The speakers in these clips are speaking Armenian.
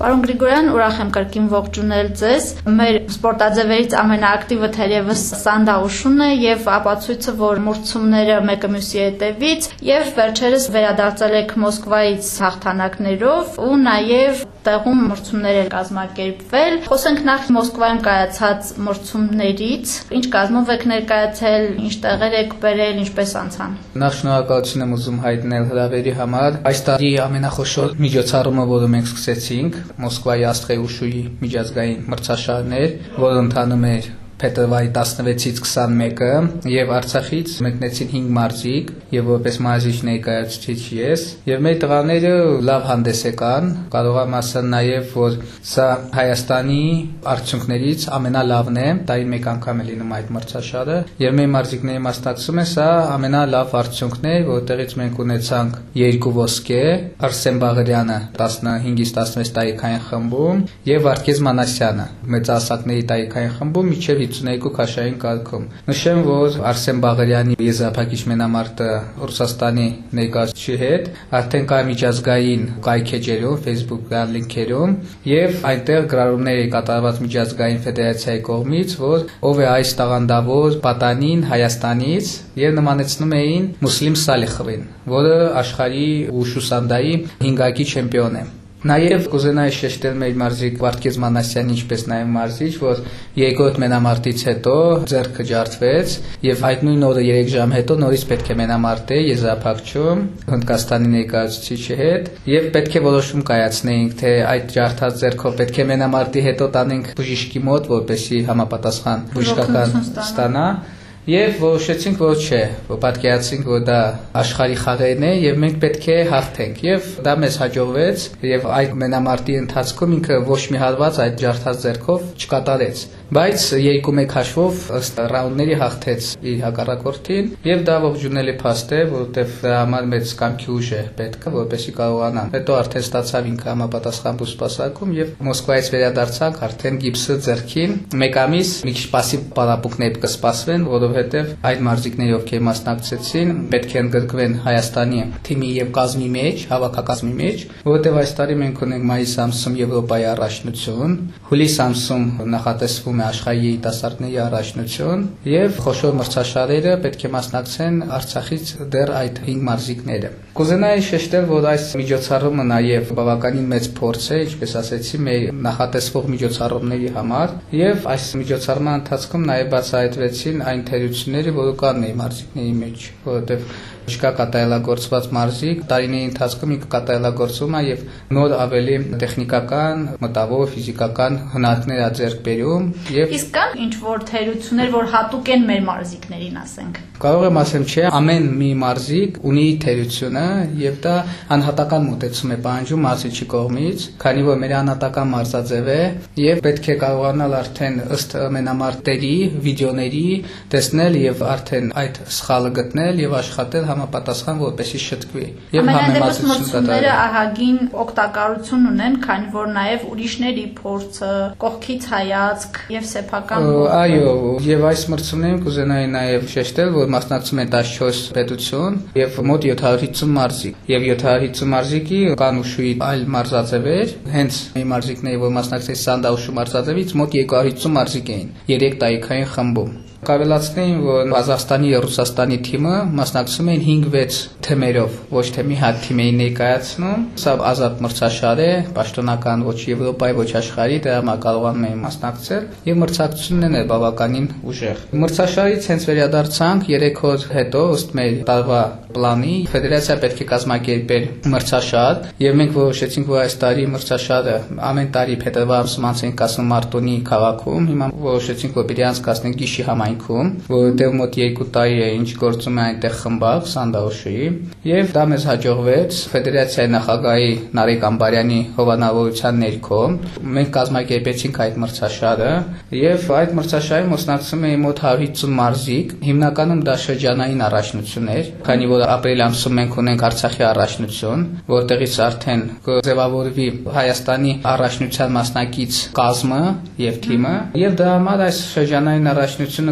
Պարոն Գրիգորյան, ուրախ եմ կրկին ողջունել ձեզ։ Մեր սպորտաձևերից ամենաակտիվը թերևս Սանդաուշունն է եւ ապացույցը, որ մրցումները մեկը մյուսի հետևից եւ վերջերս վերադարձել եք Մոսկվայից հաղթանակներով ու նաեւ տեղում մրցումներ են կազմակերպվել։ Խոսենք նախ Մոսկվայում կայացած մրցումներից, ինչ կազմով եք ներկայացել, ինչ տեղեր եք բերել, ինչպես անցան։ Նախ շնորհակալություն եմ ուզում հայտնել հրավերի համար։ Այս տարի ամենախոշոր միջոցառումը, որը մենք սկսեցինք, Մոսկվայի աստղի ուշուի միջազգային մրցաշարներ, որը ընթանում էր փետրվարի 16-ից 21-ը եւ Արցախից մեկնեցին 5 մարզիկ եւ որպես մարզիչ ներկայացուցիչ ես եւ մեր տղաները լավ հանդես եկան, կարող եմ ասել նաեւ որ սա Հայաստանի արդյունքներից ամենալավն է, տարին մեկ անգամ է լինում այդ մրցաշարը եւ մեր մարզիկների մասնակցում են, սա ամենալավ արդյունքն է, որտեղից մենք ունեցանք 2 ոսկե, Արսեն Բաղարյանը 15-ից 16 տարեկան խմբում եւ Վարդգես Մանասյանը մեծահասակների տարեկան խմբում միջև 52 քաշային կարգում։ Նշեմ, որ Արսեն Բաղարյանի եզրափակիչ մենամարտը Ռուսաստանի ներկայացուցիչի հետ արդեն կա միջազգային կայքեջերում, Facebook-յան լինքերում եւ այնտեղ գրառումներ է կատարված միջազգային ֆեդերացիայի կողմից, որ ով է այս տաղանդավոր պատանին Հայաստանից եւ նմանեցնում էին Մուսլիմ Սալիխովին, որը աշխարհի ուշուսանդայի 5-ակի չեմպիոն է։ Նաև կուզենայի շեշտել մեր մարզիկ Վարդգես Մանասյանի, ինչպես նաև մարզիչ, որ երկրորդ մենամարտից հետո ձեռքը ջարդվեց եւ այդ նույն օրը 3 ժամ հետո նորից պետք է մենամարտե եզրափակչում Հնդկաստանի ներկայացուցիչի հետ եւ պետք է որոշում կայացնեինք, թե այդ ջարդած ձեռքով պետք է մենամարտի հետո տանենք բժիշկի մոտ, որպեսզի համապատասխան բժշկական ստանա։ Եվ որոշեցինք, որ չէ, որ պատկերացինք, որ դա աշխարհի խաղերն է եւ մենք պետք է հաղթենք եւ դա մեզ հաջողվեց եւ այդ մենամարտի ընթացքում ինքը ոչ մի հարված այդ ջարդած ձեռքով չկատարեց, բայց 2-1 հաշվով ըստ ռաունդների հաղթեց իր հակառակորդին եւ դա ողջունելի փաստ է, որովհետեւ դրա համար մեծ կամքի ուժ է պետք, որպեսզի կարողանան։ Հետո արդեն ստացավ ինքը համապատասխան բուսպասակում եւ Մոսկվայից վերադարձանք արդեն գիպսը ձեռքին, 1 ամիս մի քիչ պասիվ պարապմունքներ կսպասվեն, որովհետև այդ մարզիկները, ովքեր մասնակցեցին, պետք է ընդգրկվեն Հայաստանի թիմի եւ կազմի մեջ, հավաքակազմի մեջ, որովհետև այս տարի մենք ունենք մայիս ամսում Եվրոպայի առաջնություն, հուլիս ամսում նախատեսվում է աշխարհի երիտասարդների առաջնություն եւ խոշոր մրցաշարերը պետք է մասնակցեն Արցախից դեռ այդ 5 մարզիկները։ Կուզենայի շեշտել, որ այս միջոցառումը նաեւ բավականին մեծ փորձ է, ինչպես ասեցի, մեր նախատեսվող միջոցառումների համար եւ այս միջոցառման ընթացքում նաեւ բացահայտվեցին այն թերությունները, որը կան մեր մարզիկների մեջ, որովհետև չկա կատարելագործված մարզիկ, տարիների ընթացքում ինքը կատարելագործվում է եւ նոր ավելի տեխնիկական, մտավոր, ֆիզիկական հնարքներ ձեռք բերում եւ իսկ կան ինչ որ թերություններ, որ հատուկ են մեր մարզիկներին, ասենք։ Կարող եմ ասեմ, չէ, ամեն մի մարզիկ ունի թերությունը եւ դա անհատական մոտեցում է պահանջում մարզիչի կողմից, քանի որ մեր անհատական մարզաձև է եւ պետք է կարողանալ արդեն ըստ մենամարտերի, վիդեոների տեսնել եւ արդեն այդ սխալը գտնել եւ աշխատել համապատասխան, որպեսզի շտկվի եւ համեմատությունները մրցումները ահագին օգտակարություն ունեն, քանի որ նաեւ ուրիշների փորձը, կողքից հայացք եւ սեփական Այո, եւ այս մրցումներին կուզենայի նաեւ շեշտել, որ մասնակցում են 14 պետություն եւ մոտ 750 մարզիկ եւ 750 մարզիկի կան ուշուի այլ մարզաձևեր, հենց մի մարզիկների, որ մասնակցեցին Սանդաուշու մարզաձևից մոտ 250 մարզիկ էին 3 տարեկան խմբում։ Կավելացնեին, որ Ղազախստանի եւ Ռուսաստանի թիմը մասնակցում են 5-6 թեմերով, ոչ թե մի հատ թիմ էին ներկայացնում։ Սա ազատ մրցաշար է, պաշտոնական ոչ Եվրոպայի, ոչ աշխարհի, դրա համար կարողանում էին մասնակցել եւ մրցակցություններն էլ բավականին ուժեղ։ Մրցաշարից հենց վերադարձանք 3 օր հետո, ըստ մեր տարվա պլանի, ֆեդերացիա պետք է կազմակերպեր մրցաշար եւ մենք որոշեցինք, որ այս տարի մրցաշարը ամեն տարի փետրվար ամսում անցնենք կազմում Մարտունի քաղաքում, հիմա որոշեցինք, որ պիտի անցկացնենք Գիշի համայնքում, որովհետև մոտ 2 տարի է ինչ գործում է այնտեղ խմբակ Սանդաուշի եւ դա մեզ հաջողվեց ֆեդերացիայի նախագահի Նարեկ Ամբարյանի հովանավորության ներքո մենք կազմակերպեցինք այդ մրցաշարը եւ այդ մրցաշարին մասնակցում էին մոտ 150 մարզիկ, հիմնականում դա շրջանային առաջնություն էր, քանի որ ապրիլ ամսում մենք ունենք Արցախի առաջնություն, որտեղից արդեն կձևավորվի Հայաստանի առաջնության մասնակից կազմը եւ թիմը եւ դրա համար այս շրջանային առաջնությունը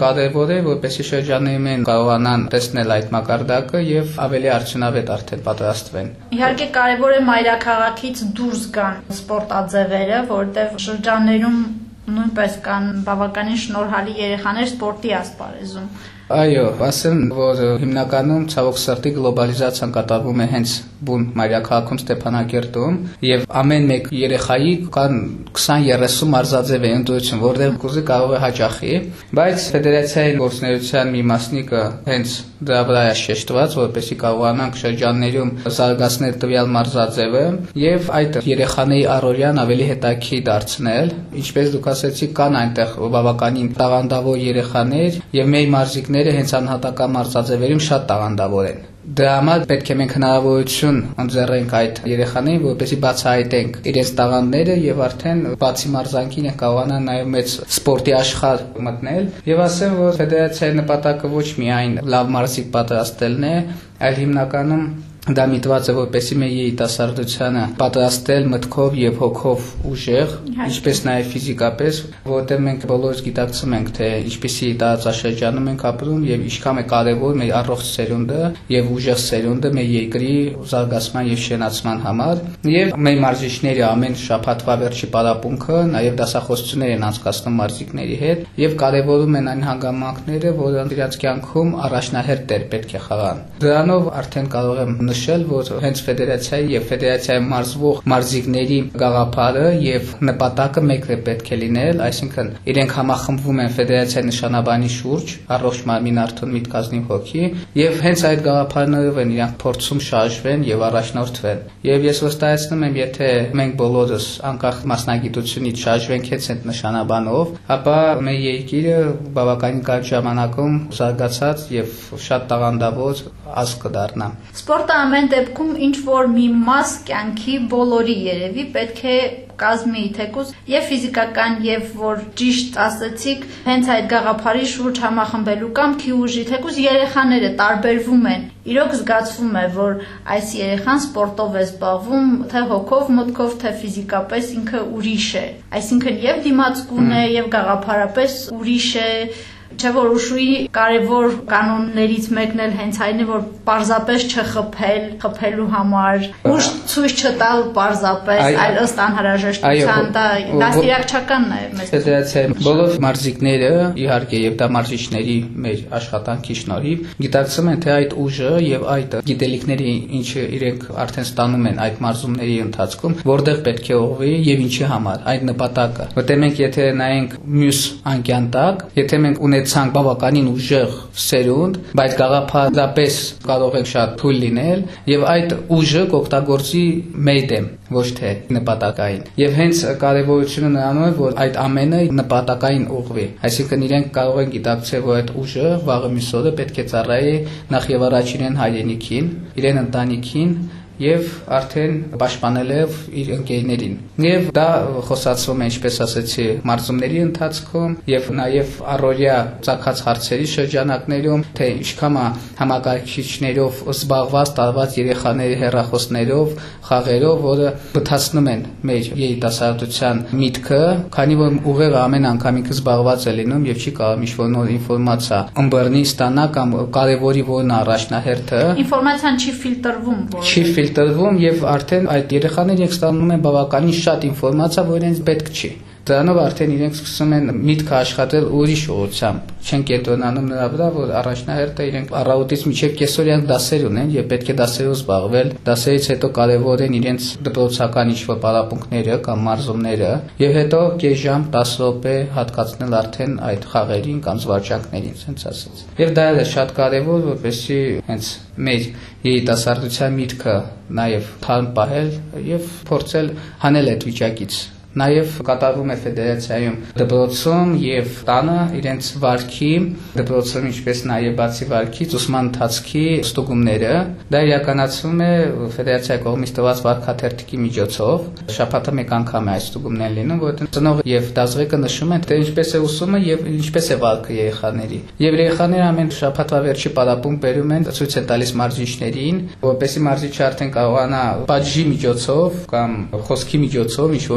կարևոր է, որպեսզի շրջաններում կարողանան տեսնել այդ մակարդակը եւ ավելի արդյունավետ արդեն պատրաստվեն։ Իհարկե կարևոր է մայրաքաղաքից դուրս գան սպորտաձևերը, որտեղ շրջաններում նույնպես կան բավականին շնորհալի երեխաներ սպորտի ասպարեզում։ Այո, ասեմ, որ հիմնականում ցավոք սրտի գլոբալիզացիան կատարվում է հենց բուն մայրաքաղաքում Ստեփանակերտում եւ ամեն մեկ երեխայի կան 20-30 մարզաձև է ընտրություն, որտեղ կուզի կարող է հաճախի, բայց ֆեդերացիայի գործունեության մի մասնիկը հենց դրա վրա է շեշտված, որպեսզի կարողանանք շրջաններում զարգացնել տվյալ մարզաձևը եւ այդ երեխաների առօրյան ավելի հետաքրքիր դարձնել, ինչպես դուք ասացիք, կան այնտեղ բավականին տաղանդավոր երեխաներ եւ մեր մարզիկները հենց անհատական մարզաձևերում շատ տաղանդավոր են։ Դրա համար պետք է մենք հնարավորություն ընձեռենք այդ երեխաներին, որպեսզի բացահայտենք իրենց տաղանդները եւ արդեն բացի մարզանքին կարողանան նաեւ մեծ սպորտի աշխարհ մտնել։ Եվ ասեմ, որ ֆեդերացիայի նպատակը ոչ միայն լավ մարզիկ պատրաստելն է, այլ հիմնականում դա միտված է, որպեսզի մեր երիտասարդությանը պատրաստել մտքով եւ հոգով ուժեղ, ինչպես նաեւ ֆիզիկապես, որտեղ մենք բոլորս գիտակցում ենք, թե ինչպիսի տարածաշրջանում ենք ապրում եւ ինչքան է կարեւոր մեր առողջ սերունդը եւ ուժեղ սերունդը մեր երկրի զարգացման եւ շենացման համար։ Եվ մեր մարզիչները ամեն շաբաթվա վերջի պարապմունքը նաեւ դասախոսություններ են անցկացնում մարզիկների հետ եւ կարեւորում են այն հանգամանքները, որոնք իրենց կյանքում առաջնահերթ դեր պետք է խաղան։ Դրանով արդեն կարող եմ նշել, որ հենց ֆեդերացիայի եւ ֆեդերացիայի մարզվող մարզիկների գաղափարը եւ նպատակը մեկն է պետք է լինել, այսինքն իրենք համախմբվում են ֆեդերացիայի նշանաբանի շուրջ, առողջ մարմին արդյոք միտք ազնիվ հոգի, եւ հենց այդ գաղափարներով են իրանք փորձում շարժվեն եւ առաջնորդվեն։ Եվ ես վստահեցնում եմ, եթե մենք բոլորս անկախ մասնագիտությունից շարժվենք հենց այդ նշանաբանով, ապա մեր երկիրը բավականին կարճ ժամանակում զարգացած եւ շատ տաղանդավոր ազգ կդառնա։ Սպորտը ամեն դեպքում ինչ որ մի մաս կյանքի բոլորի երևի պետք է կազմի թեկուզ եւ ֆիզիկական եւ որ ճիշտ ասացիք հենց այդ գաղափարի շուրջ համախմբելու կամքի ուժի թեկուզ երեխաները տարբերվում են իրոք զգացվում է որ այս երեխան սպորտով է զբաղվում թե հոգով մտքով թե ֆիզիկապես ինքը ուրիշ է այսինքն եւ դիմացկուն է եւ գաղափարապես ուրիշ է Չէ որ ուշուի կարևոր կանոններից մեկն էլ հենց այն է որ պարզապես չխփել, խփելու համար, ուշ ցույց չտալ պարզապես, այլ ըստ անհրաժեշտության դա դաստիարակչականն է մեզ։ Ֆեդերացիայի բոլոր մարզիկները իհարկե եւ դա մարզիչների մեր աշխատանքի շնորհիվ գիտակցում են թե այդ ուժը եւ այդ գիտելիքները ինչը իրենք արդեն ստանում են այդ մարզումների ընթացքում, որտեղ պետք է ուղղվի եւ ինչի համար, այդ նպատակը։ Որտեղ մենք եթե նայենք մյուս անկյան տակ, եթե մենք ունեցանք բավականին ուժեղ սերունդ, բայց գաղափարապես կարող ենք շատ թույլ լինել եւ այդ ուժը կօգտագործի մեր դեմ, ոչ թե նպատակային։ Եւ հենց կարեւորությունը նրանում է, որ այդ ամենը նպատակային ուղղվի։ Այսինքն իրենք կարող են գիտակցել, որ այդ ուժը վաղը մյուս օրը պետք է ծառայի նախ եւ առաջ իրեն հայրենիքին, իրեն ընտանիքին եւ արդեն պաշտպանելով իր ընկերներին։ Եվ դա խոսացվում է, ինչպես ասացի, մարզումների ընթացքում եւ նաեւ առօրյա ցակած հարցերի շրջանակներում, թե ինչքան համակարգիչներով զբաղված տարված երեխաների հեռախոսներով, խաղերով, որը բթացնում են մեր երիտասարդության միտքը, քանի որ ուղեղը ամեն անգամ ինքը զբաղված է լինում եւ չի կարող ինչ-որ նոր ինֆորմացիա ըմբռնի ստանա կամ կարեւորի որն առաջնահերթը։ Ինֆորմացիան չի ֆիլտրվում, չի տրվում եւ արդեն այդ երեխաները ստանում են բավականին շատ ինֆորմացիա, որ իրենց պետք չի։ Դրանով արդեն իրենք սկսում են միտքը աշխատել ուրիշ ուղղությամբ։ Չեն կենտրոնանում նրա վրա, որ առաջնահերթը իրենք առավոտից մինչև կեսօրյան դասեր ունեն եւ պետք է դասերով զբաղվել։ Դասերից հետո կարեւոր են իրենց դպրոցական ինչ-որ պարապմունքները կամ մարզումները եւ հետո կես ժամ 10 րոպե հատկացնել արդեն այդ խաղերին կամ զվարճանքներին, ասենց ասած։ Եվ դա է շատ կարեւոր, որպեսզի հենց մեր երիտասարդության միտքը նաեւ թարմ պահել եւ փորձել հանել այդ վիճակից։ Նաև կատարվում է ֆեդերացիայում դպրոցում եւ տանը իրենց վարքի դպրոցում ինչպես նաև բացի վարքից ուսման ընթացքի ստուգումները դա իրականացվում է ֆեդերացիայի կողմից տված վարքաթերթիկի միջոցով շաբաթը մեկ անգամ է այս ստուգումներն լինում որտեղ ծնողը եւ դասղեկը նշում են թե ինչպես է ուսումը եւ ինչպես է վարքը երեխաների եւ երեխաները ամեն շաբաթվա վերջի պարապմունք բերում են ցույց են տալիս մարզիչներին որպեսզի մարզիչը արդեն կարողանա պատժի միջոցով կամ խոսքի միջոցով ինչ-որ մի ձև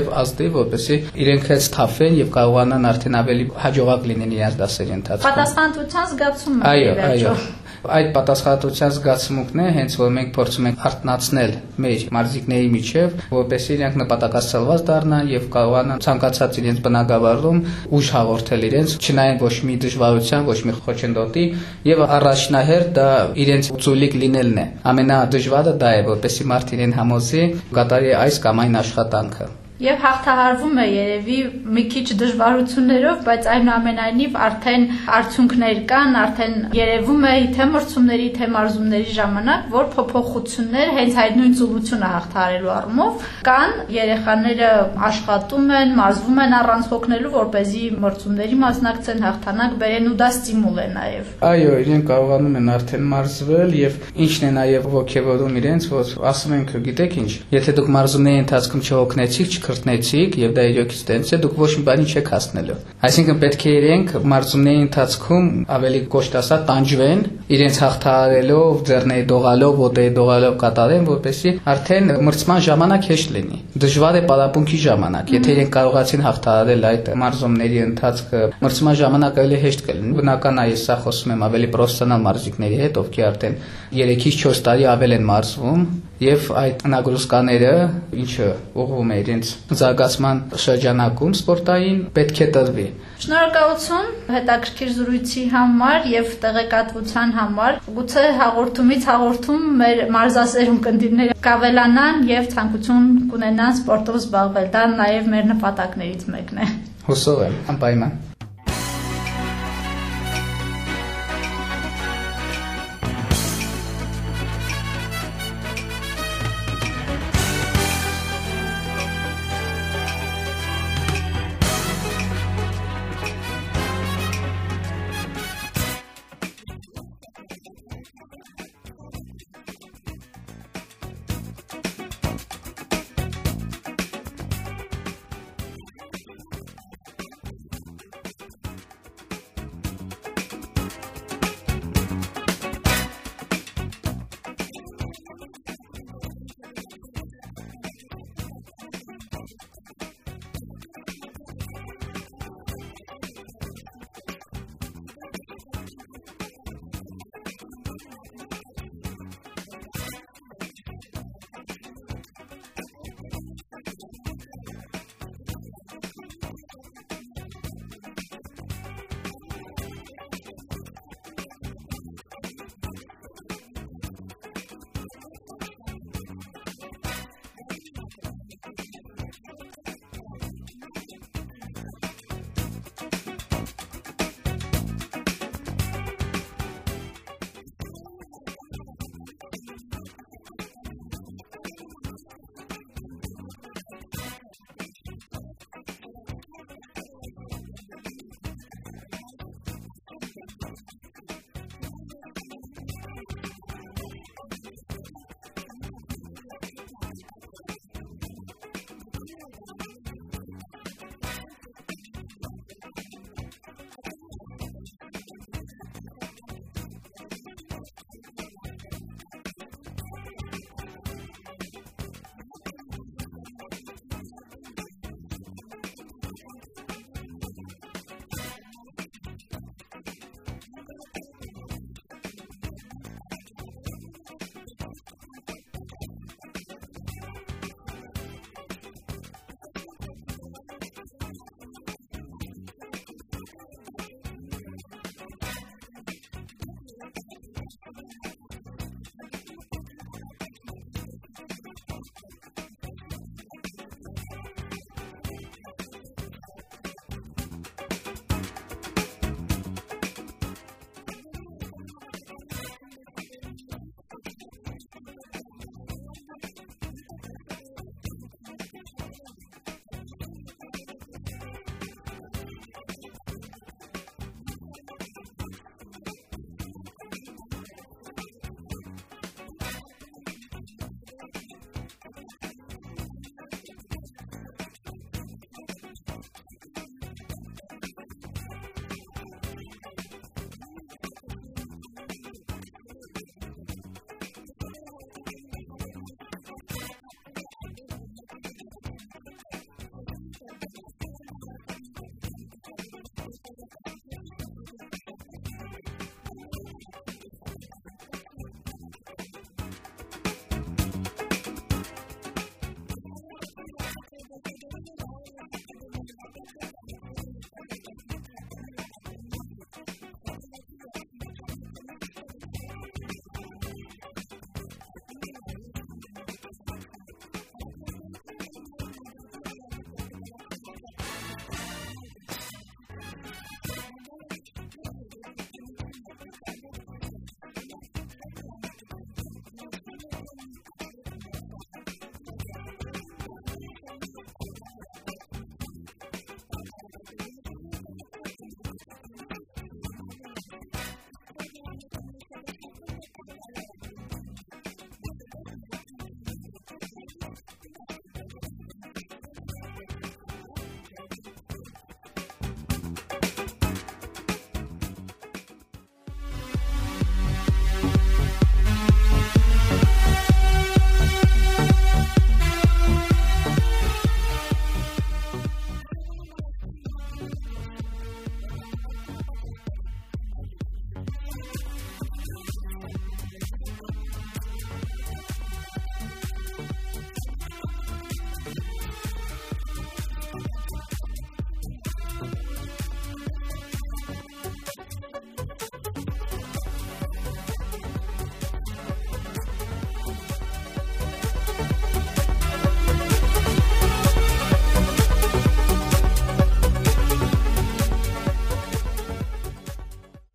ազդի, որպեսզի իրենք էլ սթափեն եւ կարողանան արդեն ավելի հաջողակ լինեն իրենց դասերի ընթացքում։ Պատասխանատվության զգացում է։ Այո։ Այդ պատասխանատվության զգացմունքն է, հենց որ մենք փորձում ենք արտնացնել մեր մարզիկների միջև, որպեսզի իրենք նպատակասլված դառնան եւ կարողանան ցանկացած իրենց բնակավարում ուժ հաղորդել իրենց, չնայեն ոչ մի դժվարության, ոչ մի խոչընդոտի, եւ առաջնահերթ դա իրենց ուծուլիկ լինելն է։ Ամենադժվարը դա է, որպեսզի մարդ իրեն համոզի կատարի այս կամ այն աշխատանքը։ Եվ հաղթահարվում է երևի մի քիչ դժվարություններով, բայց այնուամենայնիվ արդեն արդյունքներ կան, արդեն երևում է թե մրցումների, թե մարզումների ժամանակ, որ փոփոխություններ հենց այդ նույն ծուլությունը հաղթահարելու առումով կան, երեխաները աշխատում են, մարզվում են առանց հոգնելու, որպեսզի մրցումների մասնակցեն, հաղթանակ բերեն ու դա ստիմուլ է նաև։ Այո, իրենք կարողանում են արդեն մարզվել եւ ինչն է նաև ոգևորում իրենց, որ ասում ենք, գիտեք ինչ, եթե դուք մարզումների ընթացքում չհոգնեցիք, քրտնեցիք եւ դա իրոքից տենց է դուք ոչ մի բանի չեք հասնելու այսինքն պետք է իրենք մարզումների ընթացքում ավելի կոշտ ասած տանջվեն իրենց հաղթահարելով ձեռների դողալով ոտերի դողալով կատարեն որպեսզի արդեն մրցման ժամանակ հեշտ լինի դժվար է պարապմունքի ժամանակ եթե իրենք կարողացին հաղթահարել այդ մարզումների ընթացքը մրցման ժամանակ ավելի հեշտ կլինի բնական է ես սա խոսում եմ ավելի պրոֆեսիոնալ մարզիկների հետ ովքեր արդեն 3-ից 4 տարի ավել են մարզվում եւ այդ նագրուսկաները ինչը ուղղվում է իրենց զարգացման շրջանակում սպորտային պետք է տրվի։ Շնորհակալություն հետաքրքիր զրույցի համար եւ տեղեկատվության համար։ Գուցե հաղորդումից հաղորդում մեր մարզասեր ունկնդիրները կավելանան եւ ցանկություն կունենան սպորտով զբաղվել։ Դա նաեւ մեր նպատակներից մեկն է։ Հուսով եմ, անպայման։